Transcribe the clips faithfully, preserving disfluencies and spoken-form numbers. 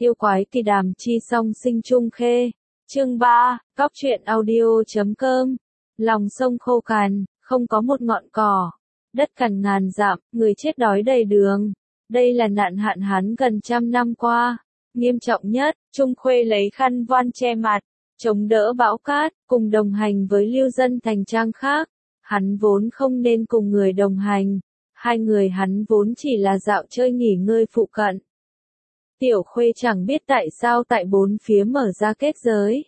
Yêu quái kỳ đàm chi song sinh chung khê. Chương ba, Cóc truyện audio.com. Lòng sông khô cằn, không có một ngọn cỏ. Đất cằn ngàn dặm, người chết đói đầy đường. Đây là nạn hạn hán gần trăm năm qua. Nghiêm trọng nhất, Trung Khuê lấy khăn voan che mặt, chống đỡ bão cát, cùng đồng hành với lưu dân thành trang khác. Hắn vốn không nên cùng người đồng hành. Hai người hắn vốn chỉ là dạo chơi nghỉ ngơi phụ cận. Tiểu Khuê chẳng biết tại sao tại bốn phía mở ra kết giới.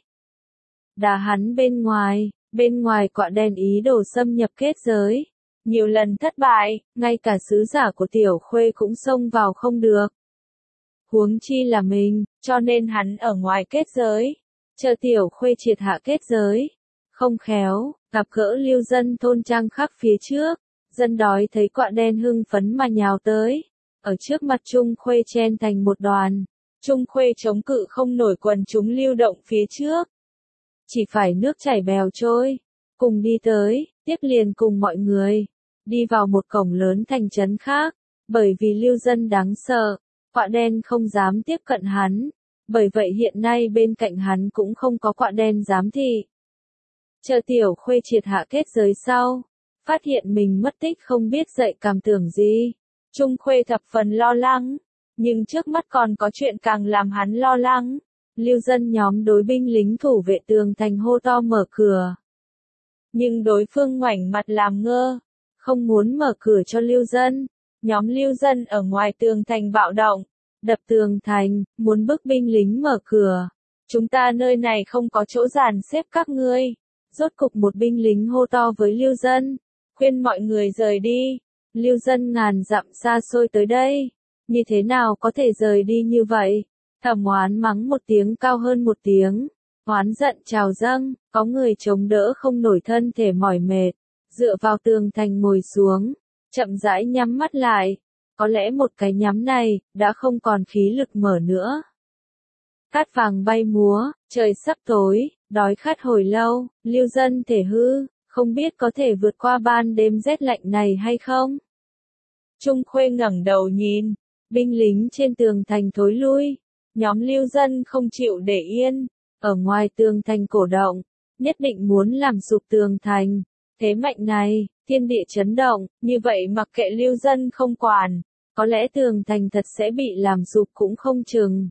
Đá hắn bên ngoài, bên ngoài quạ đen ý đồ xâm nhập kết giới. Nhiều lần thất bại, ngay cả sứ giả của Tiểu Khuê cũng xông vào không được. Huống chi là mình, cho nên hắn ở ngoài kết giới. Chờ Tiểu Khuê triệt hạ kết giới. Không khéo, gặp gỡ lưu dân thôn trang khác phía trước. Dân đói thấy quạ đen hưng phấn mà nhào tới. Ở trước mặt Trung Khuê chen thành một đoàn. Trung Khuê chống cự không nổi quần chúng lưu động phía trước. Chỉ phải nước chảy bèo trôi. Cùng đi tới, tiếp liền cùng mọi người. Đi vào một cổng lớn thành trấn khác. Bởi vì lưu dân đáng sợ, quạ đen không dám tiếp cận hắn. Bởi vậy hiện nay bên cạnh hắn cũng không có quạ đen giám thị. Chờ Tiểu Khuê triệt hạ kết giới sau. Phát hiện mình mất tích không biết dậy cảm tưởng gì. Trung Khuê thập phần lo lắng. Nhưng trước mắt còn có chuyện càng làm hắn lo lắng. Lưu dân nhóm đối binh lính thủ vệ tường thành hô to mở cửa. Nhưng đối phương ngoảnh mặt làm ngơ. Không muốn mở cửa cho lưu dân. Nhóm lưu dân ở ngoài tường thành bạo động. Đập tường thành, muốn bức binh lính mở cửa. Chúng ta nơi này không có chỗ dàn xếp các ngươi. Rốt cục một binh lính hô to với lưu dân. Khuyên mọi người rời đi. Lưu dân ngàn dặm xa xôi tới đây. Như thế nào có thể rời đi như vậy? Thẩm oán mắng một tiếng cao hơn một tiếng. Oán giận trào dâng, có người chống đỡ không nổi thân thể mỏi mệt. Dựa vào tường thành ngồi xuống. Chậm rãi nhắm mắt lại. Có lẽ một cái nhắm này, đã không còn khí lực mở nữa. Cát vàng bay múa, trời sắp tối, đói khát hồi lâu, lưu dân thể hư. Không biết có thể vượt qua ban đêm rét lạnh này hay không? Trung Khuê ngẩng đầu nhìn, binh lính trên tường thành thối lui, nhóm lưu dân không chịu để yên, ở ngoài tường thành cổ động, nhất định muốn làm sụp tường thành. Thế mạnh này, thiên địa chấn động, như vậy mặc kệ lưu dân không quản, có lẽ tường thành thật sẽ bị làm sụp cũng không chừng.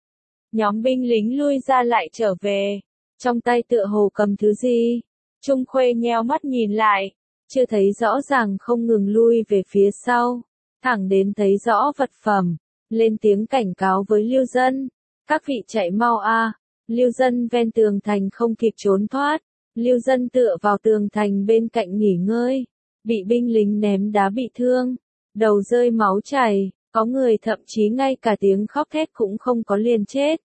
Nhóm binh lính lui ra lại trở về, trong tay tựa hồ cầm thứ gì. Trung Khuê nheo mắt nhìn lại, chưa thấy rõ ràng không ngừng lui về phía sau, thẳng đến thấy rõ vật phẩm, lên tiếng cảnh cáo với lưu dân, các vị chạy mau a. Lưu dân ven tường thành không kịp trốn thoát, lưu dân tựa vào tường thành bên cạnh nghỉ ngơi, bị binh lính ném đá bị thương, đầu rơi máu chảy, có người thậm chí ngay cả tiếng khóc thét cũng không có liền chết.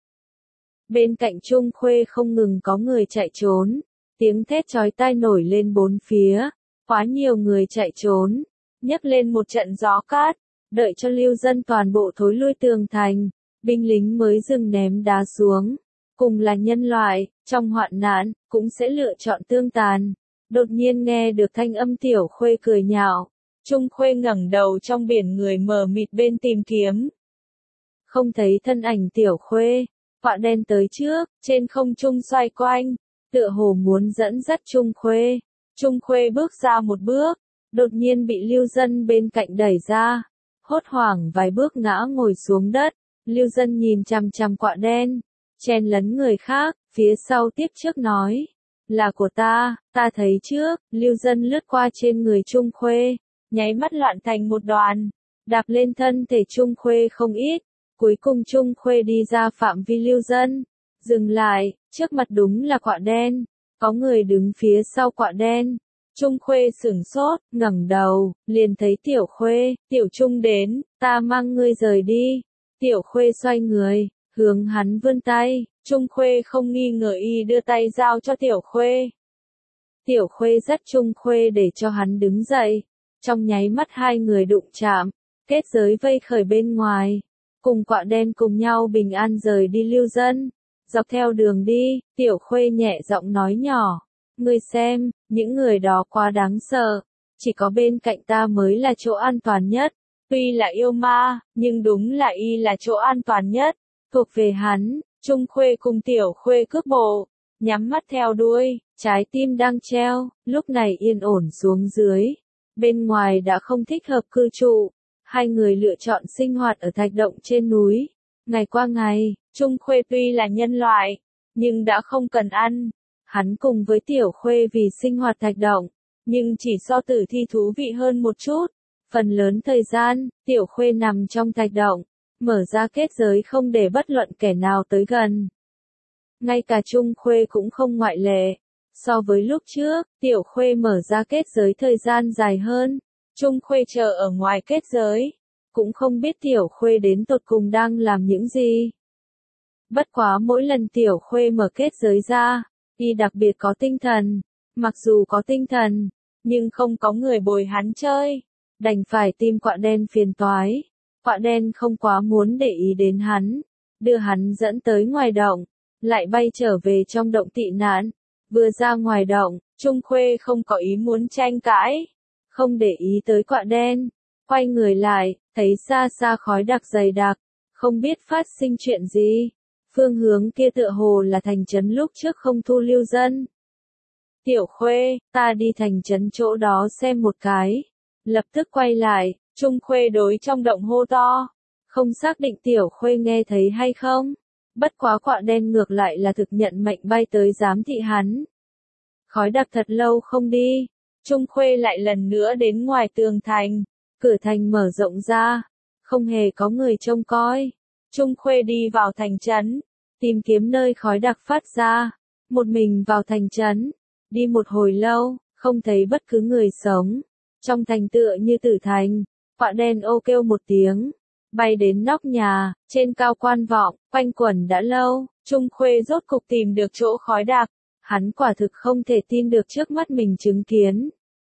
Bên cạnh Trung Khuê không ngừng có người chạy trốn. Tiếng thét chói tai nổi lên bốn phía, quá nhiều người chạy trốn, nhấc lên một trận gió cát, đợi cho lưu dân toàn bộ thối lui tường thành, binh lính mới dừng ném đá xuống. Cùng là nhân loại, trong hoạn nạn, cũng sẽ lựa chọn tương tàn. Đột nhiên nghe được thanh âm Tiểu Khuê cười nhạo, Trung Khuê ngẩng đầu trong biển người mờ mịt bên tìm kiếm. Không thấy thân ảnh Tiểu Khuê, quạ đen tới trước, trên không trung xoay quanh. Tựa hồ muốn dẫn dắt Trung Khuê. Trung Khuê bước ra một bước, đột nhiên bị lưu dân bên cạnh đẩy ra. Hốt hoảng vài bước ngã ngồi xuống đất, lưu dân nhìn chằm chằm quạ đen, chen lấn người khác, phía sau tiếp trước nói. Là của ta, ta thấy trước, lưu dân lướt qua trên người Trung Khuê, nháy mắt loạn thành một đoàn, đạp lên thân thể Trung Khuê không ít, cuối cùng Trung Khuê đi ra phạm vi lưu dân. Dừng lại, trước mặt đúng là quạ đen, có người đứng phía sau quạ đen. Trung Khuê sửng sốt, ngẩng đầu, liền thấy Tiểu Khuê, Tiểu Trung đến, ta mang ngươi rời đi. Tiểu Khuê xoay người, hướng hắn vươn tay, Trung Khuê không nghi ngờ y đưa tay giao cho Tiểu Khuê. Tiểu Khuê dắt Trung Khuê để cho hắn đứng dậy, trong nháy mắt hai người đụng chạm, kết giới vây khởi bên ngoài, cùng quạ đen cùng nhau bình an rời đi lưu dân. Dọc theo đường đi, Tiểu Khuê nhẹ giọng nói nhỏ, ngươi xem, những người đó quá đáng sợ, chỉ có bên cạnh ta mới là chỗ an toàn nhất, tuy là yêu ma, nhưng đúng là y là chỗ an toàn nhất, thuộc về hắn. Trung Khuê cùng Tiểu Khuê cước bộ, nhắm mắt theo đuôi, trái tim đang treo, lúc này yên ổn xuống dưới. Bên ngoài đã không thích hợp cư trụ, hai người lựa chọn sinh hoạt ở thạch động trên núi. Ngày qua ngày, Trung Khuê tuy là nhân loại, nhưng đã không cần ăn. Hắn cùng với Tiểu Khuê vì sinh hoạt thạch động, nhưng chỉ so tử thi thú vị hơn một chút. Phần lớn thời gian, Tiểu Khuê nằm trong thạch động, mở ra kết giới không để bất luận kẻ nào tới gần. Ngay cả Trung Khuê cũng không ngoại lệ. So với lúc trước, Tiểu Khuê mở ra kết giới thời gian dài hơn. Trung Khuê chờ ở ngoài kết giới, cũng không biết Tiểu Khuê đến tột cùng đang làm những gì. Bất quá mỗi lần Tiểu Khuê mở kết giới ra, y đặc biệt có tinh thần. Mặc dù có tinh thần, nhưng không có người bồi hắn chơi, đành phải tìm quạ đen phiền toái. Quạ đen không quá muốn để ý đến hắn, đưa hắn dẫn tới ngoài động, lại bay trở về trong động tị nạn. Vừa ra ngoài động, Trung Khuê không có ý muốn tranh cãi, không để ý tới quạ đen, quay người lại, thấy xa xa khói đặc dày đặc, không biết phát sinh chuyện gì. Phương hướng kia tựa hồ là thành trấn lúc trước không thu lưu dân. Tiểu Khuê, ta đi thành trấn chỗ đó xem một cái. Lập tức quay lại, Trung Khuê đối trong động hô to. Không xác định Tiểu Khuê nghe thấy hay không. Bất quá quạ đen ngược lại là thực nhận mệnh bay tới giám thị hắn. Khói đặc thật lâu không đi. Trung Khuê lại lần nữa đến ngoài tường thành. Cửa thành mở rộng ra. Không hề có người trông coi. Trung Khuê đi vào thành trấn, tìm kiếm nơi khói đặc phát ra. Một mình vào thành trấn. Đi một hồi lâu, không thấy bất cứ người sống. Trong thành tựa như tử thành, quạ đen ô kêu một tiếng, bay đến nóc nhà, trên cao quan vọng, quanh quẩn đã lâu, Trung Khuê rốt cục tìm được chỗ khói đặc. Hắn quả thực không thể tin được trước mắt mình chứng kiến.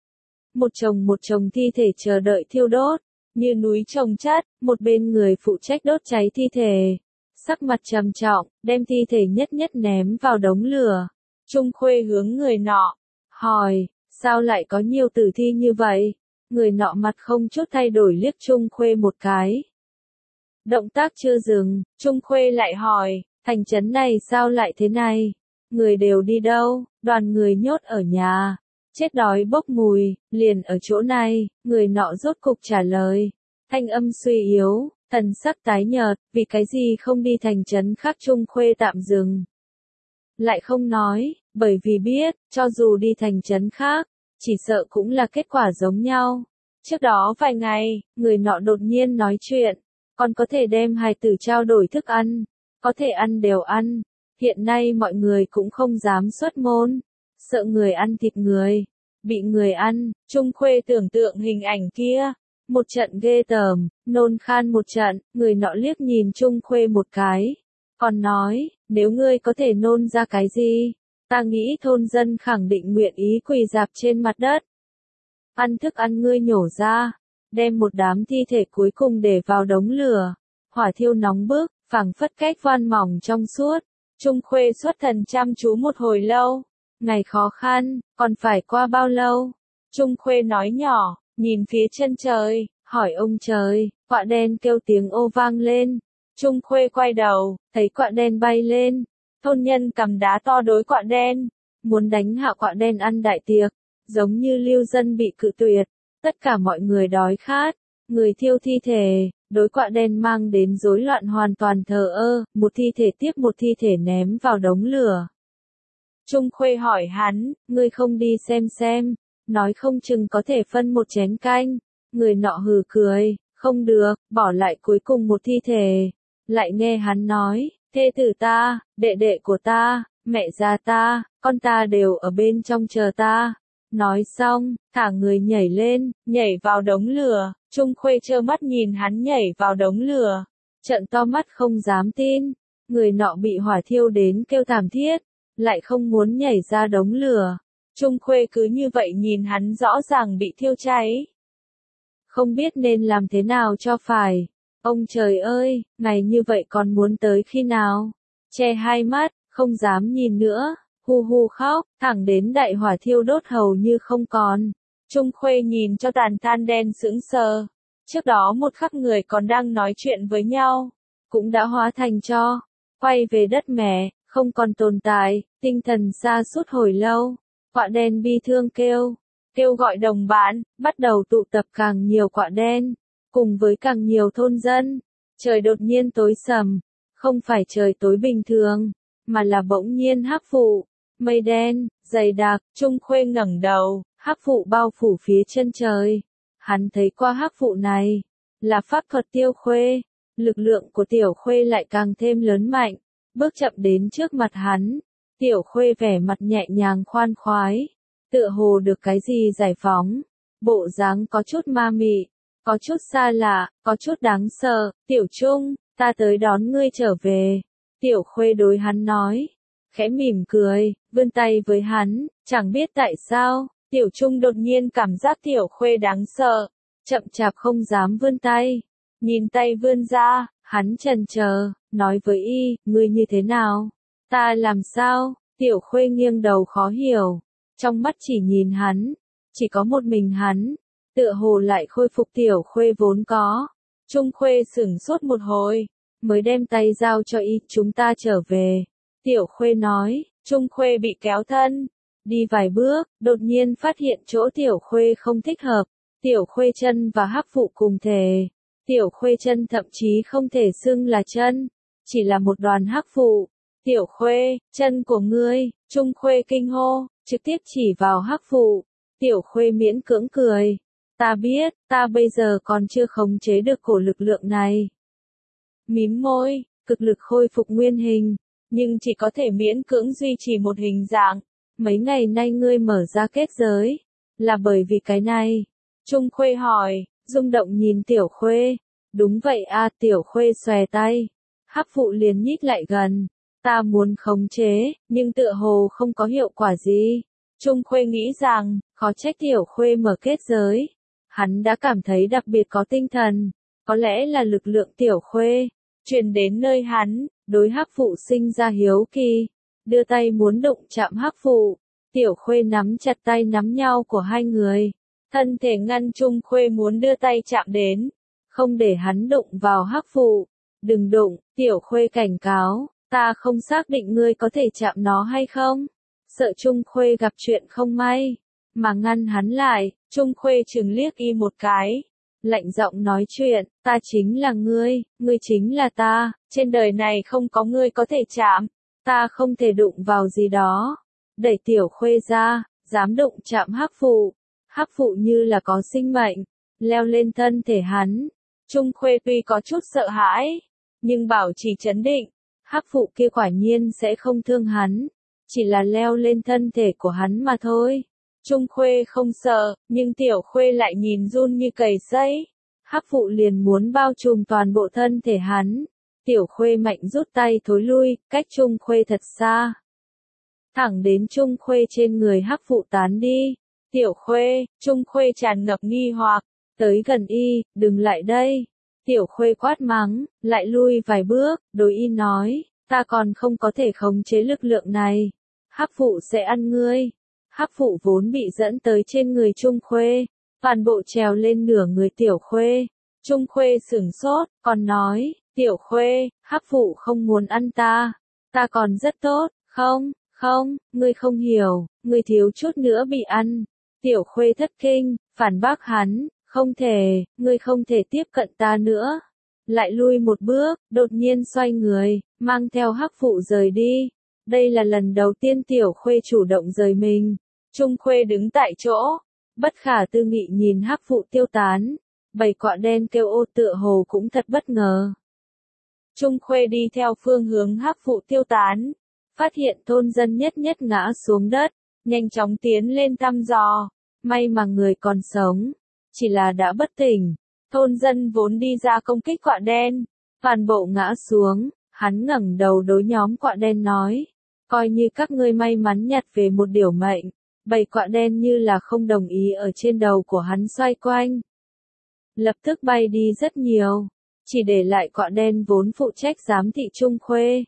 Một chồng một chồng thi thể chờ đợi thiêu đốt, như núi chồng chất, một bên người phụ trách đốt cháy thi thể. Sắc mặt trầm trọng, đem thi thể nhất nhất ném vào đống lửa. Trung Khuê hướng người nọ, hỏi, sao lại có nhiều tử thi như vậy? Người nọ mặt không chút thay đổi liếc Trung Khuê một cái. Động tác chưa dừng, Trung Khuê lại hỏi, thành trấn này sao lại thế này? Người đều đi đâu? Đoàn người nhốt ở nhà. Chết đói bốc mùi, liền ở chỗ này, người nọ rốt cục trả lời. Thanh âm suy yếu, thần sắc tái nhợt, vì cái gì không đi thành trấn khác? Trung Khuê tạm dừng. Lại không nói, bởi vì biết, cho dù đi thành trấn khác, chỉ sợ cũng là kết quả giống nhau. Trước đó vài ngày, người nọ đột nhiên nói chuyện, còn có thể đem hài tử trao đổi thức ăn, có thể ăn đều ăn. Hiện nay mọi người cũng không dám xuất môn, sợ người ăn thịt người, bị người ăn. Trung Khuê tưởng tượng hình ảnh kia, một trận ghê tởm, nôn khan một trận. Người nọ liếc nhìn Trung Khuê một cái, còn nói, nếu ngươi có thể nôn ra cái gì, ta nghĩ thôn dân khẳng định nguyện ý quỳ rạp trên mặt đất. Ăn thức ăn ngươi nhổ ra, đem một đám thi thể cuối cùng để vào đống lửa, hỏa thiêu nóng bức, phảng phất cách van mỏng trong suốt. Trung Khuê xuất thần chăm chú một hồi lâu, ngày khó khăn, còn phải qua bao lâu? Trung Khuê nói nhỏ, nhìn phía chân trời, hỏi ông trời. Quạ đen kêu tiếng ô vang lên. Trung Khuê quay đầu, thấy quạ đen bay lên. Thôn nhân cầm đá to đối quạ đen, muốn đánh hạ quạ đen ăn đại tiệc, giống như lưu dân bị cự tuyệt. Tất cả mọi người đói khát, người thiêu thi thể, đối quạ đen mang đến rối loạn hoàn toàn thờ ơ, một thi thể tiếp một thi thể ném vào đống lửa. Trung Khuê hỏi hắn, ngươi không đi xem xem, nói không chừng có thể phân một chén canh. Người nọ hừ cười, không được, bỏ lại cuối cùng một thi thể. Lại nghe hắn nói, thê tử ta, đệ đệ của ta, mẹ già ta, con ta đều ở bên trong chờ ta. Nói xong, thả người nhảy lên, nhảy vào đống lửa. Trung Khuê trơ mắt nhìn hắn nhảy vào đống lửa, trợn to mắt không dám tin. Người nọ bị hỏa thiêu đến kêu thảm thiết, lại không muốn nhảy ra đống lửa. Trung Khuê cứ như vậy nhìn hắn rõ ràng bị thiêu cháy. Không biết nên làm thế nào cho phải. Ông trời ơi, ngày như vậy còn muốn tới khi nào? Che hai mắt, không dám nhìn nữa, hu hu khóc, thẳng đến đại hỏa thiêu đốt hầu như không còn. Trung Khuê nhìn cho tàn than đen sững sờ. Trước đó một khắc người còn đang nói chuyện với nhau, cũng đã hóa thành tro, quay về đất mẹ, không còn tồn tại, tinh thần sa sút hồi lâu. Quạ đen bi thương kêu, kêu gọi đồng bạn, bắt đầu tụ tập càng nhiều quạ đen, cùng với càng nhiều thôn dân. Trời đột nhiên tối sầm, không phải trời tối bình thường, mà là bỗng nhiên hắc vụ, mây đen, dày đặc. Trung Khuê ngẩng đầu, hắc vụ bao phủ phía chân trời. Hắn thấy qua hắc vụ này, là pháp thuật Tiêu Khuê, lực lượng của Tiểu Khuê lại càng thêm lớn mạnh, bước chậm đến trước mặt hắn. Tiểu Khuê vẻ mặt nhẹ nhàng khoan khoái, tựa hồ được cái gì giải phóng, bộ dáng có chút ma mị, có chút xa lạ, có chút đáng sợ. Tiểu Trung, ta tới đón ngươi trở về. Tiểu Khuê đối hắn nói, khẽ mỉm cười, vươn tay với hắn. Chẳng biết tại sao, Tiểu Trung đột nhiên cảm giác Tiểu Khuê đáng sợ, chậm chạp không dám vươn tay. Nhìn tay vươn ra, hắn chần chờ, nói với y, ngươi như thế nào? Ta làm sao? Tiểu Khuê nghiêng đầu khó hiểu, trong mắt chỉ nhìn hắn, chỉ có một mình hắn, tựa hồ lại khôi phục Tiểu Khuê vốn có. Trung Khuê sửng sốt một hồi, mới đem tay giao cho y, chúng ta trở về. Tiểu Khuê nói. Trung Khuê bị kéo thân, đi vài bước, đột nhiên phát hiện chỗ Tiểu Khuê không thích hợp. Tiểu Khuê chân và hắc vụ cùng thể. Tiểu Khuê chân thậm chí không thể xưng là chân, chỉ là một đoàn hắc vụ. Tiểu Khuê, chân của ngươi. Trung Khuê kinh hô, trực tiếp chỉ vào hắc vụ. Tiểu Khuê miễn cưỡng cười. Ta biết, ta bây giờ còn chưa khống chế được cổ lực lượng này. Mím môi, cực lực khôi phục nguyên hình, nhưng chỉ có thể miễn cưỡng duy trì một hình dạng. Mấy ngày nay ngươi mở ra kết giới, là bởi vì cái này. Trung Khuê hỏi, rung động nhìn Tiểu Khuê. Đúng vậy a. Tiểu Khuê xòe tay, hắc vụ liền nhích lại gần. Ta muốn khống chế, nhưng tựa hồ không có hiệu quả gì. Trung Khuê nghĩ rằng, khó trách Tiểu Khuê mở kết giới. Hắn đã cảm thấy đặc biệt có tinh thần, có lẽ là lực lượng Tiểu Khuê truyền đến nơi hắn, đối hắc vụ sinh ra hiếu kỳ, đưa tay muốn đụng chạm hắc vụ. Tiểu Khuê nắm chặt tay nắm nhau của hai người, thân thể ngăn Trung Khuê muốn đưa tay chạm đến, không để hắn đụng vào hắc vụ. Đừng đụng. Tiểu Khuê cảnh cáo, ta không xác định ngươi có thể chạm nó hay không. Sợ Trung Khuê gặp chuyện không may, mà ngăn hắn lại. Trung Khuê chừng liếc y một cái, lạnh giọng nói chuyện, ta chính là ngươi, ngươi chính là ta, trên đời này không có ngươi có thể chạm, ta không thể đụng vào gì đó. Đẩy Tiểu Khuê ra, dám đụng chạm hắc vụ. Hắc vụ như là có sinh mệnh, leo lên thân thể hắn. Trung Khuê tuy có chút sợ hãi, nhưng bảo trì trấn định, hắc vụ kia quả nhiên sẽ không thương hắn, chỉ là leo lên thân thể của hắn mà thôi. Trung Khuê không sợ, nhưng Tiểu Khuê lại nhìn run như cầy sấy. Hắc vụ liền muốn bao trùm toàn bộ thân thể hắn. Tiểu Khuê mạnh rút tay thối lui, cách Trung Khuê thật xa. Thẳng đến Trung Khuê trên người hắc vụ tán đi. Tiểu Khuê, Trung Khuê tràn ngập nghi hoặc, tới gần y, đừng lại đây. Tiểu Khuê quát mắng, lại lui vài bước, đối y nói, ta còn không có thể khống chế lực lượng này. Hắc vụ sẽ ăn ngươi. Hắc vụ vốn bị dẫn tới trên người Trung Khuê, toàn bộ trèo lên nửa người Tiểu Khuê. Trung Khuê sửng sốt, còn nói, Tiểu Khuê, hắc vụ không muốn ăn ta, ta còn rất tốt, không, không, ngươi không hiểu, ngươi thiếu chút nữa bị ăn. Tiểu Khuê thất kinh, phản bác hắn, không thể, ngươi không thể tiếp cận ta nữa. Lại lui một bước, đột nhiên xoay người, mang theo hắc vụ rời đi. Đây là lần đầu tiên Tiểu Khuê chủ động rời mình. Trung Khuê đứng tại chỗ, bất khả tư nghị nhìn hắc vụ tiêu tán. Bầy quạ đen kêu ô tựa hồ cũng thật bất ngờ. Trung Khuê đi theo phương hướng hắc vụ tiêu tán, phát hiện thôn dân nhất nhất ngã xuống đất, nhanh chóng tiến lên thăm dò. May mà người còn sống, chỉ là đã bất tỉnh. Thôn dân vốn đi ra công kích quạ đen, toàn bộ ngã xuống. Hắn ngẩng đầu đối nhóm quạ đen nói, coi như các ngươi may mắn nhặt về một điều mệnh. Bầy quạ đen như là không đồng ý ở trên đầu của hắn xoay quanh, lập tức bay đi rất nhiều, chỉ để lại quạ đen vốn phụ trách giám thị Trung Khuê.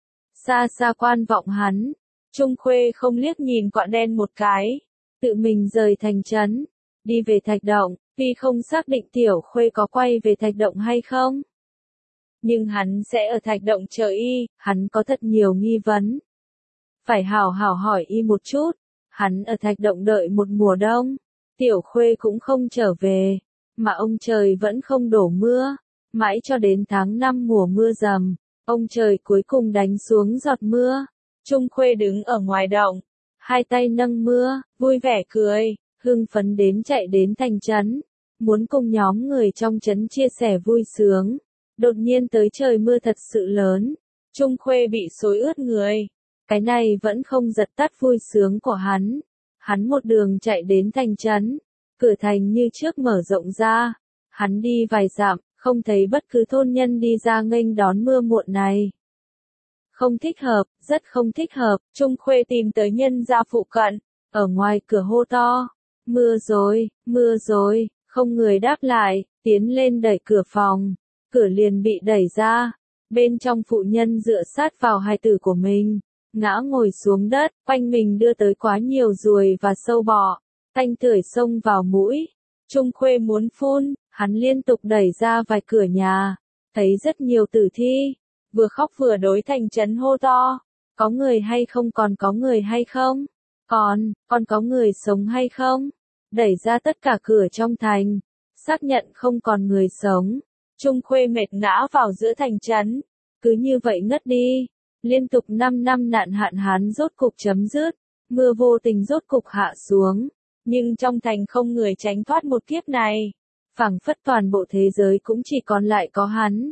Xa xa quan vọng hắn, Trung Khuê không liếc nhìn quạ đen một cái, tự mình rời thành trấn, đi về thạch động, vì không xác định Tiểu Khuê có quay về thạch động hay không. Nhưng hắn sẽ ở Thạch Động chờ y, hắn có thật nhiều nghi vấn. Phải hảo hảo hỏi y một chút, hắn ở Thạch Động đợi một mùa đông, Tiểu Khuê cũng không trở về, mà ông trời vẫn không đổ mưa, mãi cho đến tháng năm mùa mưa rầm, ông trời cuối cùng đánh xuống giọt mưa. Trung Khuê đứng ở ngoài động, hai tay nâng mưa, vui vẻ cười, hưng phấn đến chạy đến thành trấn, muốn cùng nhóm người trong trấn chia sẻ vui sướng. Đột nhiên tới trời mưa thật sự lớn, Trung Khuê bị xối ướt người. Cái này vẫn không giật tắt vui sướng của hắn. Hắn một đường chạy đến thành trấn, cửa thành như trước mở rộng ra. Hắn đi vài dặm, không thấy bất cứ thôn nhân đi ra nghênh đón mưa muộn này. Không thích hợp, rất không thích hợp, Trung Khuê tìm tới nhân gia phụ cận, ở ngoài cửa hô to. Mưa rồi, mưa rồi, không người đáp lại, tiến lên đẩy cửa phòng. Cửa liền bị đẩy ra, bên trong phụ nhân dựa sát vào hài tử của mình, ngã ngồi xuống đất, quanh mình đưa tới quá nhiều ruồi và sâu bọ, tanh tưởi xông vào mũi. Trung Khuê muốn phun, hắn liên tục đẩy ra vài cửa nhà, thấy rất nhiều tử thi, vừa khóc vừa đối thành trấn hô to, có người hay không, còn có người hay không, còn, còn có người sống hay không, đẩy ra tất cả cửa trong thành, xác nhận không còn người sống. Trung Khuê mệt ngã vào giữa thành trấn, cứ như vậy ngất đi. Liên tục năm năm nạn hạn hán rốt cục chấm dứt, mưa vô tình rốt cục hạ xuống, nhưng trong thành không người tránh thoát một kiếp này. Phảng phất toàn bộ thế giới cũng chỉ còn lại có hắn.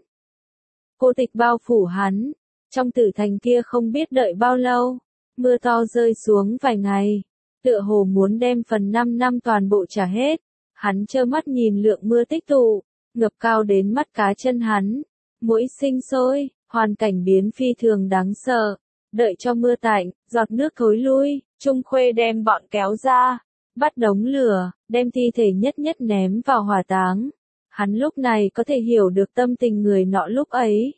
Cô tịch bao phủ hắn, trong tử thành kia không biết đợi bao lâu, mưa to rơi xuống vài ngày, tựa hồ muốn đem phần năm năm toàn bộ trả hết. Hắn trơ mắt nhìn lượng mưa tích tụ, ngập cao đến mắt cá chân hắn, mũi sinh sôi, hoàn cảnh biến phi thường đáng sợ. Đợi cho mưa tạnh, giọt nước thối lui, Trung Khuê đem bọn kéo ra, bắt đống lửa, đem thi thể nhất nhất ném vào hỏa táng. Hắn lúc này có thể hiểu được tâm tình người nọ lúc ấy.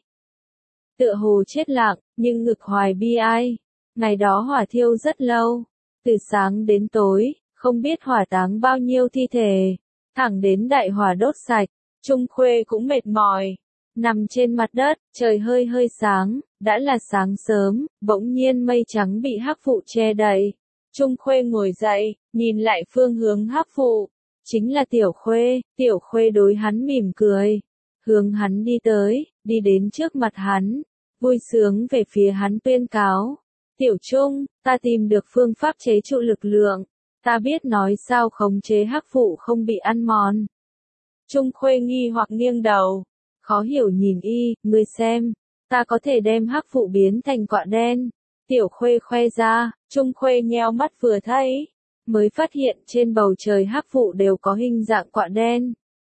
Tựa hồ chết lặng, nhưng ngực hoài bi ai. Ngày đó hỏa thiêu rất lâu, từ sáng đến tối, không biết hỏa táng bao nhiêu thi thể, thẳng đến đại hỏa đốt sạch. Trung Khuê cũng mệt mỏi, nằm trên mặt đất, trời hơi hơi sáng, đã là sáng sớm, bỗng nhiên mây trắng bị hắc vụ che đậy. Trung Khuê ngồi dậy, nhìn lại phương hướng hắc vụ, chính là Tiểu Khuê. Tiểu Khuê đối hắn mỉm cười, hướng hắn đi tới, đi đến trước mặt hắn, vui sướng về phía hắn tuyên cáo. Tiểu Trung, ta tìm được phương pháp chế trụ lực lượng, ta biết nói sao khống chế hắc vụ không bị ăn mòn. Trung Khuê nghi hoặc nghiêng đầu, khó hiểu nhìn y, ngươi xem, ta có thể đem hắc vụ biến thành quạ đen. Tiểu Khuê khoe ra, Trung Khuê nheo mắt vừa thấy, mới phát hiện trên bầu trời hắc vụ đều có hình dạng quạ đen.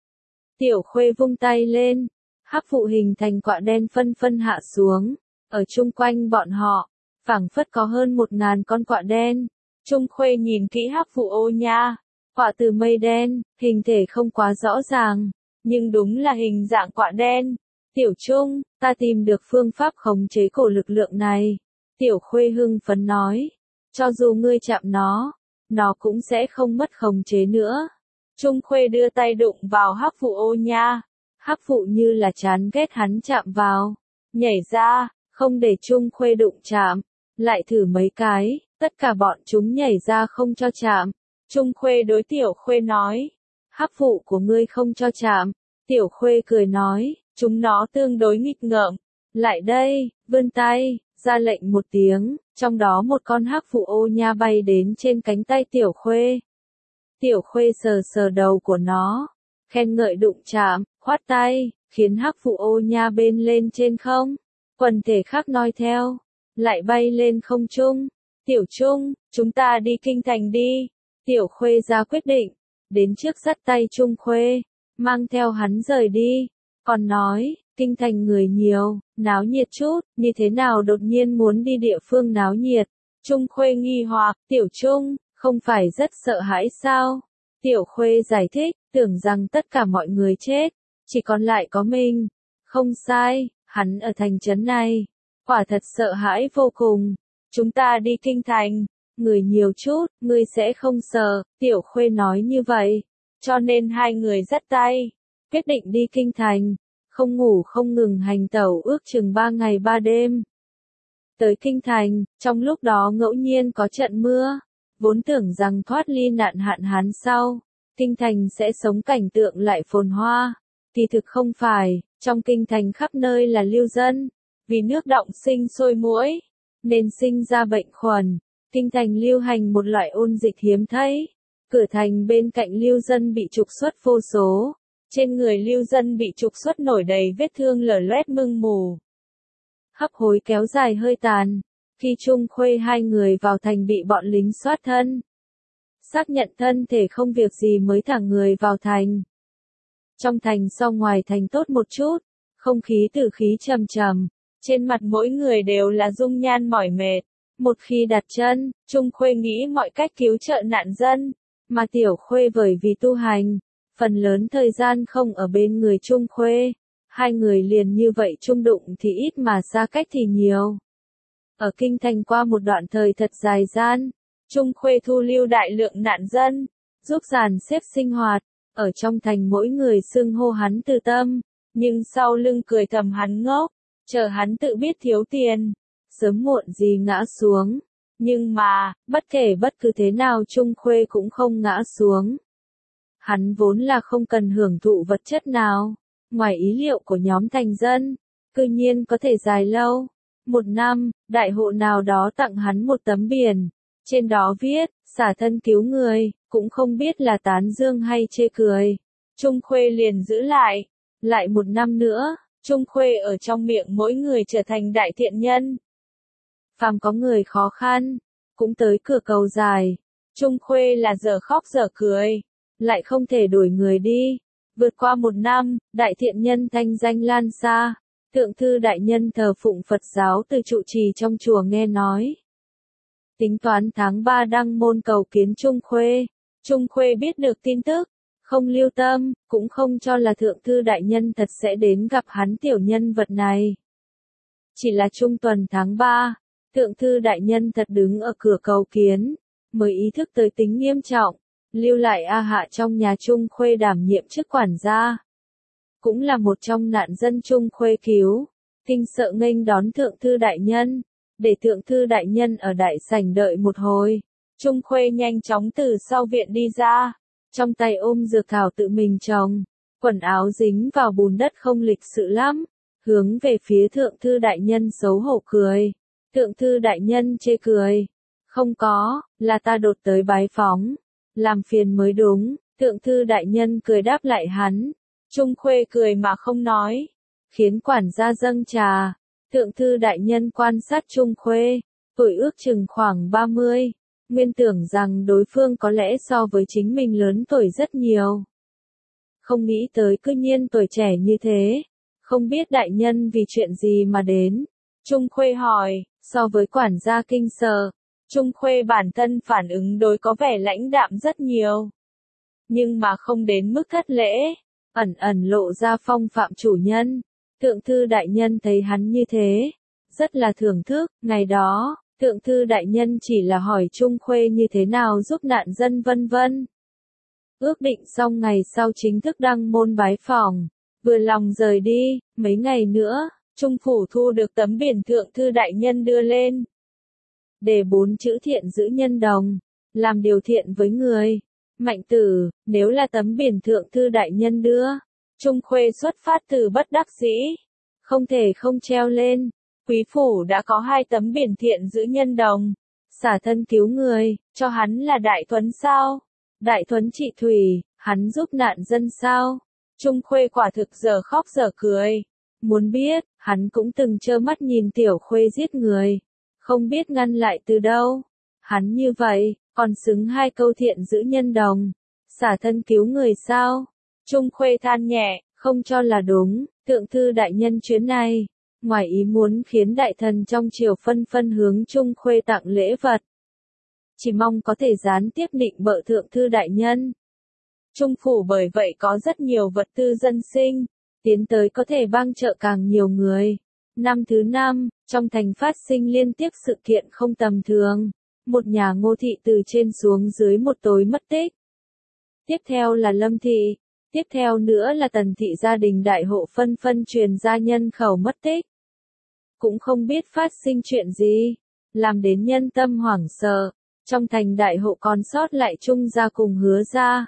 Tiểu Khuê vung tay lên, hắc vụ hình thành quạ đen phân phân hạ xuống, ở chung quanh bọn họ, phảng phất có hơn một ngàn con quạ đen. Trung Khuê nhìn kỹ hắc vụ ô nha, quạ từ mây đen, hình thể không quá rõ ràng, nhưng đúng là hình dạng quạ đen. Tiểu Trung, ta tìm được phương pháp khống chế cổ lực lượng này. Tiểu Khuê hưng phấn nói, cho dù ngươi chạm nó, nó cũng sẽ không mất khống chế nữa. Trung Khuê đưa tay đụng vào hắc vụ ô nha, hắc vụ như là chán ghét hắn chạm vào, nhảy ra, không để Trung Khuê đụng chạm, lại thử mấy cái, tất cả bọn chúng nhảy ra không cho chạm. Trung Khuê đối Tiểu Khuê nói, hắc vụ của ngươi không cho chạm. Tiểu Khuê cười nói, chúng nó tương đối nghịch ngợm, lại đây, vươn tay, ra lệnh một tiếng, trong đó một con hắc vụ ô nha bay đến trên cánh tay Tiểu Khuê. Tiểu Khuê sờ sờ đầu của nó, khen ngợi đụng chạm, khoát tay, khiến hắc vụ ô nha bên lên trên không. Quần thể khác noi theo, lại bay lên không trung. Tiểu Trung, chúng ta đi kinh thành đi. Tiểu Khuê ra quyết định, đến trước dắt tay Trung Khuê, mang theo hắn rời đi. Còn nói, kinh thành người nhiều, náo nhiệt chút, như thế nào đột nhiên muốn đi địa phương náo nhiệt. Trung Khuê nghi hoặc, Tiểu Trung, không phải rất sợ hãi sao? Tiểu Khuê giải thích, tưởng rằng tất cả mọi người chết, chỉ còn lại có mình. Không sai, hắn ở thành trấn này, quả thật sợ hãi vô cùng. Chúng ta đi kinh thành, người nhiều chút, ngươi sẽ không sợ. Tiểu Khuê nói như vậy, cho nên hai người dắt tay, quyết định đi kinh thành. không ngủ không ngừng hành tẩu ước chừng ba ngày ba đêm. Tới kinh thành, trong lúc đó ngẫu nhiên có trận mưa, vốn tưởng rằng thoát ly nạn hạn hán sau, kinh thành sẽ sống cảnh tượng lại phồn hoa, thì thực không phải, trong kinh thành khắp nơi là lưu dân, vì nước động sinh sôi muỗi, nên sinh ra bệnh khuẩn, kinh thành lưu hành một loại ôn dịch hiếm thấy, cửa thành bên cạnh lưu dân bị trục xuất vô số, trên người lưu dân bị trục xuất nổi đầy vết thương lở loét mưng mù. Hấp hối kéo dài hơi tàn, khi Trung Khuê hai người vào thành bị bọn lính soát thân. Xác nhận thân thể không việc gì mới thả người vào thành. Trong thành so ngoài thành tốt một chút, không khí tử khí trầm trầm, trên mặt mỗi người đều là dung nhan mỏi mệt. Một khi đặt chân, Trung Khuê nghĩ mọi cách cứu trợ nạn dân, mà Tiểu Khuê bởi vì tu hành, phần lớn thời gian không ở bên người Trung Khuê. Hai người liền như vậy chung đụng thì ít mà xa cách thì nhiều. Ở kinh thành qua một đoạn thời thật dài gian, Trung Khuê thu lưu đại lượng nạn dân, giúp dàn xếp sinh hoạt, ở trong thành mỗi người xưng hô hắn từ tâm, nhưng sau lưng cười thầm hắn ngốc, chờ hắn tự biết thiếu tiền, sớm muộn gì ngã xuống. Nhưng mà, bất kể bất cứ thế nào Trung Khuê cũng không ngã xuống. Hắn vốn là không cần hưởng thụ vật chất nào. Ngoài ý liệu của nhóm thành dân, cư nhiên có thể dài lâu. Một năm, đại hộ nào đó tặng hắn một tấm biển. Trên đó viết, xả thân cứu người, cũng không biết là tán dương hay chê cười. Trung Khuê liền giữ lại. Lại một năm nữa, Trung Khuê ở trong miệng mỗi người trở thành đại thiện nhân. Phàm có người khó khăn, cũng tới cửa cầu dài. Trung Khuê là giờ khóc giờ cười, lại không thể đuổi người đi. Vượt qua một năm, đại thiện nhân thanh danh lan xa, thượng thư đại nhân thờ phụng Phật giáo từ trụ trì trong chùa nghe nói. Tính toán tháng ba đăng môn cầu kiến Trung Khuê, Trung Khuê biết được tin tức, không lưu tâm, cũng không cho là thượng thư đại nhân thật sẽ đến gặp hắn tiểu nhân vật này. Chỉ là trung tuần tháng ba, thượng thư đại nhân thật đứng ở cửa cầu kiến, mới ý thức tới tính nghiêm trọng. Lưu lại A Hạ trong nhà Trung Khuê đảm nhiệm chức quản gia. Cũng là một trong nạn dân Trung Khuê cứu. Kinh sợ nghênh đón thượng thư đại nhân. Để thượng thư đại nhân ở đại sảnh đợi một hồi. Trung Khuê nhanh chóng từ sau viện đi ra. Trong tay ôm dược thảo tự mình trồng. Quần áo dính vào bùn đất không lịch sự lắm. Hướng về phía thượng thư đại nhân xấu hổ cười. Thượng thư đại nhân chê cười. Không có, là ta đột tới bái phóng. Làm phiền mới đúng, thượng thư đại nhân cười đáp lại hắn. Trung Khuê cười mà không nói, khiến quản gia dâng trà. Thượng thư đại nhân quan sát Trung Khuê, tuổi ước chừng khoảng ba mươi, nguyên tưởng rằng đối phương có lẽ so với chính mình lớn tuổi rất nhiều. Không nghĩ tới cư nhiên tuổi trẻ như thế, không biết đại nhân vì chuyện gì mà đến. Trung Khuê hỏi, so với quản gia kinh sợ. Trung Khuê bản thân phản ứng đối có vẻ lãnh đạm rất nhiều. Nhưng mà không đến mức thất lễ, ẩn ẩn lộ ra phong phạm chủ nhân. Thượng thư đại nhân thấy hắn như thế, rất là thưởng thức. Ngày đó, thượng thư đại nhân chỉ là hỏi Trung Khuê như thế nào giúp nạn dân vân vân. Ước định xong ngày sau chính thức đăng môn bái phỏng, vừa lòng rời đi, mấy ngày nữa, Trung phủ thu được tấm biển thượng thư đại nhân đưa lên. Đề bốn chữ thiện giữ nhân đồng, làm điều thiện với người. Mạnh tử, nếu là tấm biển thượng thư đại nhân đưa, Trung Khuê xuất phát từ bất đắc dĩ, không thể không treo lên. Quý phủ đã có hai tấm biển thiện giữ nhân đồng, xả thân cứu người, cho hắn là Đại Thuấn sao? Đại Thuấn trị thủy, hắn giúp nạn dân sao? Trung Khuê quả thực giờ khóc giờ cười. Muốn biết, hắn cũng từng trơ mắt nhìn Tiểu Khuê giết người. Không biết ngăn lại từ đâu. Hắn như vậy, còn xứng hai câu thiện giữ nhân đồng. Xả thân cứu người sao? Trung Khuê than nhẹ, không cho là đúng. Thượng thư đại nhân chuyến này, ngoài ý muốn khiến đại thần trong triều phân phân hướng Trung Khuê tặng lễ vật. Chỉ mong có thể gián tiếp định bợ thượng thư đại nhân. Trung phủ bởi vậy có rất nhiều vật tư dân sinh, tiến tới có thể bang trợ càng nhiều người. Năm thứ năm, trong thành phát sinh liên tiếp sự kiện không tầm thường. Một nhà Ngô thị từ trên xuống dưới một tối mất tích. Tiếp theo là Lâm thị, Tiếp theo nữa là Tần thị gia đình đại hộ phân phân truyền ra nhân khẩu mất tích. Cũng không biết phát sinh chuyện gì, làm đến nhân tâm hoảng sợ. Trong thành đại hộ còn sót lại Trung gia cùng Hứa gia.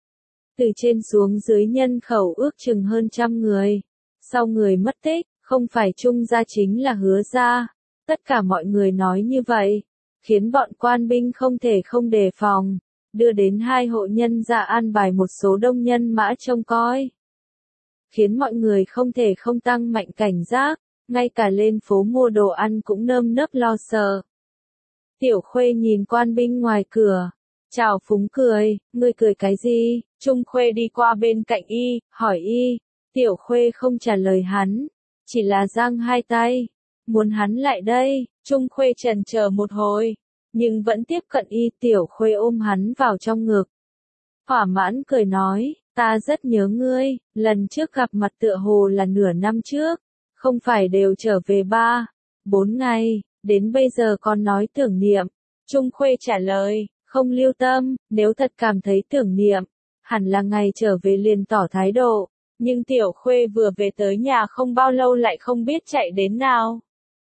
Từ trên xuống dưới nhân khẩu ước chừng hơn trăm người. Sau người mất tích, không phải Trung gia chính là Hứa gia. Tất cả mọi người nói như vậy, khiến bọn quan binh không thể không đề phòng, đưa đến hai hộ nhân gia an bài một số đông nhân mã trông coi. Khiến mọi người không thể không tăng mạnh cảnh giác, ngay cả lên phố mua đồ ăn cũng nơm nớp lo sợ. Tiểu Khuê nhìn quan binh ngoài cửa, chào phúng cười, ngươi cười cái gì? Trung Khuê đi qua bên cạnh y, hỏi y. Tiểu Khuê không trả lời hắn, chỉ là giang hai tay, muốn hắn lại đây. Trung Khuê chần chờ một hồi, nhưng vẫn tiếp cận y. Tiểu Khuê ôm hắn vào trong ngực, thỏa mãn cười nói, ta rất nhớ ngươi, lần trước gặp mặt tựa hồ là nửa năm trước, không phải đều trở về ba, bốn ngày, đến bây giờ còn nói tưởng niệm. Trung Khuê trả lời, không lưu tâm, nếu thật cảm thấy tưởng niệm, hẳn là ngày trở về liền tỏ thái độ, nhưng Tiểu Khuê vừa về tới nhà không bao lâu lại không biết chạy đến nào.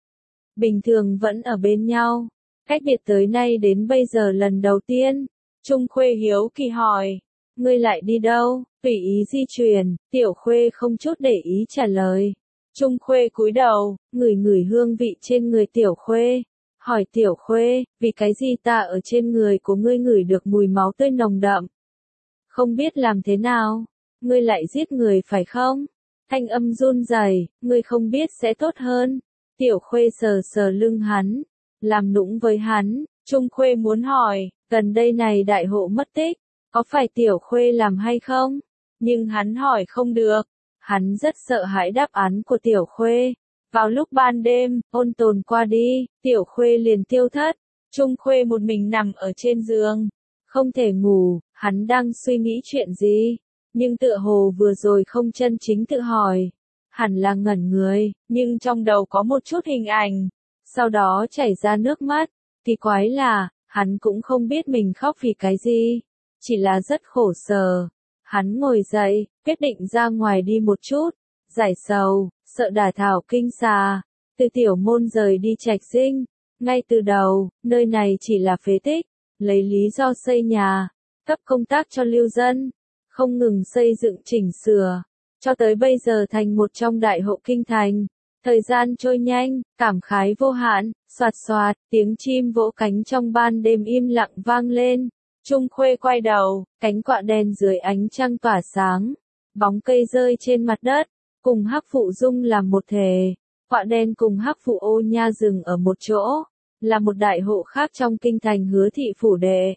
Bình thường vẫn ở bên nhau, cách biệt tới nay đến bây giờ lần đầu tiên. Trung Khuê hiếu kỳ hỏi, ngươi lại đi đâu? Tùy ý di chuyển. Tiểu Khuê không chút để ý trả lời. Trung Khuê cúi đầu, ngửi ngửi hương vị trên người Tiểu Khuê, hỏi Tiểu Khuê, vì cái gì ta ở trên người của ngươi ngửi được mùi máu tươi nồng đậm? Không biết làm thế nào, ngươi lại giết người phải không? Thanh âm run rẩy, ngươi không biết sẽ tốt hơn. Tiểu Khuê sờ sờ lưng hắn, làm nũng với hắn. Trung Khuê muốn hỏi, gần đây này đại hộ mất tích, có phải Tiểu Khuê làm hay không? Nhưng hắn hỏi không được. Hắn rất sợ hãi đáp án của Tiểu Khuê. Vào lúc ban đêm, ôn tồn qua đi, Tiểu Khuê liền tiêu thất. Trung Khuê một mình nằm ở trên giường, không thể ngủ. Hắn đang suy nghĩ chuyện gì, nhưng tựa hồ vừa rồi không chân chính tự hỏi. Hẳn là ngẩn người, nhưng trong đầu có một chút hình ảnh, sau đó chảy ra nước mắt. Kỳ quái là, hắn cũng không biết mình khóc vì cái gì, chỉ là rất khổ sở. Hắn ngồi dậy, quyết định ra ngoài đi một chút, giải sầu, sợ đả thảo kinh xà. Từ Tiểu Môn rời đi Trạch Dinh, ngay từ đầu, nơi này chỉ là phế tích, lấy lý do xây nhà, cấp công tác cho lưu dân, không ngừng xây dựng chỉnh sửa, cho tới bây giờ thành một trong đại hộ kinh thành. Thời gian trôi nhanh, cảm khái vô hạn, soạt soạt, tiếng chim vỗ cánh trong ban đêm im lặng vang lên. Trung Khuê quay đầu, cánh quạ đen dưới ánh trăng tỏa sáng, bóng cây rơi trên mặt đất, cùng Hắc Phụ Dung làm một thể. Quạ đen cùng Hắc Phụ Ô Nha dừng ở một chỗ, là một đại hộ khác trong kinh thành Hứa thị phủ đệ.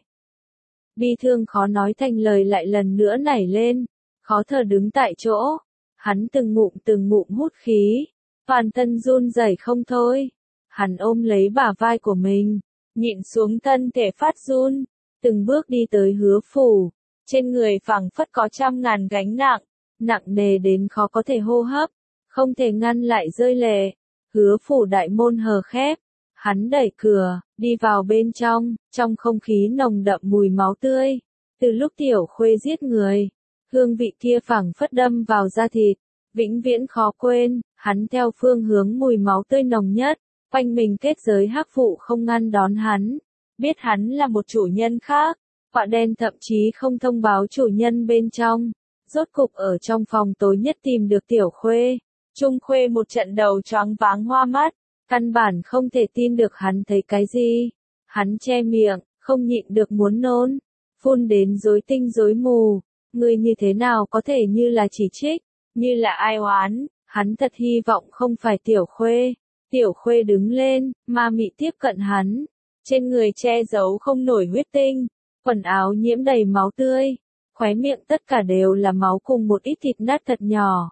Bi thương khó nói thành lời lại lần nữa nảy lên, khó thở đứng tại chỗ. Hắn từng ngụm từng ngụm hút khí, toàn thân run rẩy không thôi. Hắn ôm lấy bả vai của mình, nhịn xuống thân thể phát run, từng bước đi tới Hứa phủ. Trên người phảng phất có trăm ngàn gánh nặng, nặng nề đến khó có thể hô hấp, không thể ngăn lại rơi lệ. Hứa phủ đại môn hờ khép, hắn đẩy cửa, đi vào bên trong, trong không khí nồng đậm mùi máu tươi. Từ lúc Tiểu Khuê giết người, hương vị kia phảng phất đâm vào da thịt, vĩnh viễn khó quên. Hắn theo phương hướng mùi máu tươi nồng nhất, quanh mình kết giới Hắc Phụ không ngăn đón hắn, biết hắn là một chủ nhân khác. Quạ đen thậm chí không thông báo chủ nhân bên trong, rốt cục ở trong phòng tối nhất tìm được Tiểu Khuê. Trung Khuê một trận đầu choáng váng hoa mắt, căn bản không thể tin được hắn thấy cái gì. Hắn che miệng, không nhịn được muốn nôn, phun đến rối tinh rối mù. Người như thế nào có thể như là chỉ trích, như là ai oán. Hắn thật hy vọng không phải Tiểu Khuê. Tiểu Khuê đứng lên, ma mị tiếp cận hắn, trên người che giấu không nổi huyết tinh, quần áo nhiễm đầy máu tươi, khóe miệng tất cả đều là máu cùng một ít thịt nát thật nhỏ.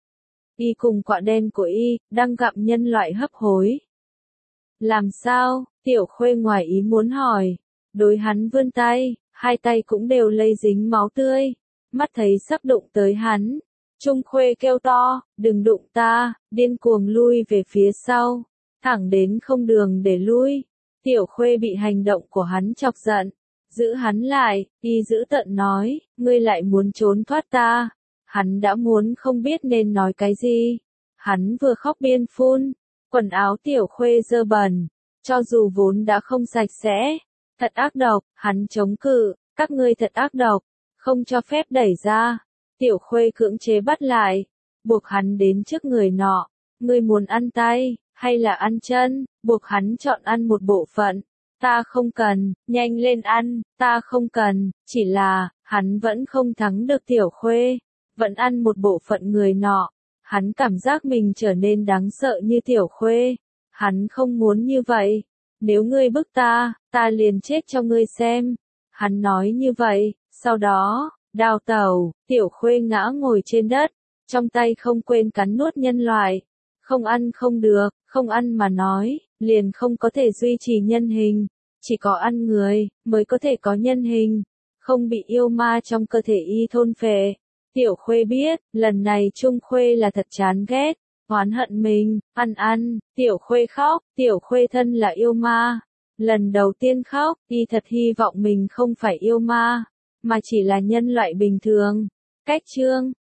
Y cùng quạ đen của y, đang gặm nhân loại hấp hối. Làm sao? Tiểu Khuê ngoài ý muốn hỏi. Đối hắn vươn tay, hai tay cũng đều lây dính máu tươi, mắt thấy sắp đụng tới hắn. Trung Khuê kêu to, đừng đụng ta, điên cuồng lui về phía sau, thẳng đến không đường để lui. Tiểu Khuê bị hành động của hắn chọc giận, giữ hắn lại, y giữ tận nói, ngươi lại muốn trốn thoát ta, Hắn đã muốn không biết nên nói cái gì. Hắn vừa khóc biên phun, quần áo Tiểu Khuê dơ bẩn, cho dù vốn đã không sạch sẽ. Thật ác độc, hắn chống cự, các ngươi thật ác độc, không cho phép đẩy ra. Tiểu Khuê cưỡng chế bắt lại, buộc hắn đến trước người nọ. Ngươi muốn ăn tay, hay là ăn chân, buộc hắn chọn ăn một bộ phận. Ta không cần, nhanh lên ăn, ta không cần, chỉ là, hắn vẫn không thắng được Tiểu Khuê, vẫn ăn một bộ phận người nọ. Hắn cảm giác mình trở nên đáng sợ như Tiểu Khuê. Hắn không muốn như vậy. Nếu ngươi bức ta, ta liền chết cho ngươi xem. Hắn nói như vậy, sau đó, đào tẩu, Tiểu Khuê ngã ngồi trên đất, trong tay không quên cắn nuốt nhân loại. Không ăn không được, không ăn mà nói, liền không có thể duy trì nhân hình. Chỉ có ăn người, mới có thể có nhân hình, không bị yêu ma trong cơ thể y thôn phệ. Tiểu Khuê biết, lần này Trung Khuê là thật chán ghét, oán hận mình, ăn ăn, Tiểu Khuê khóc, Tiểu Khuê thân là yêu ma. Lần đầu tiên khóc, y thật hy vọng mình không phải yêu ma, mà chỉ là nhân loại bình thường. Cách chương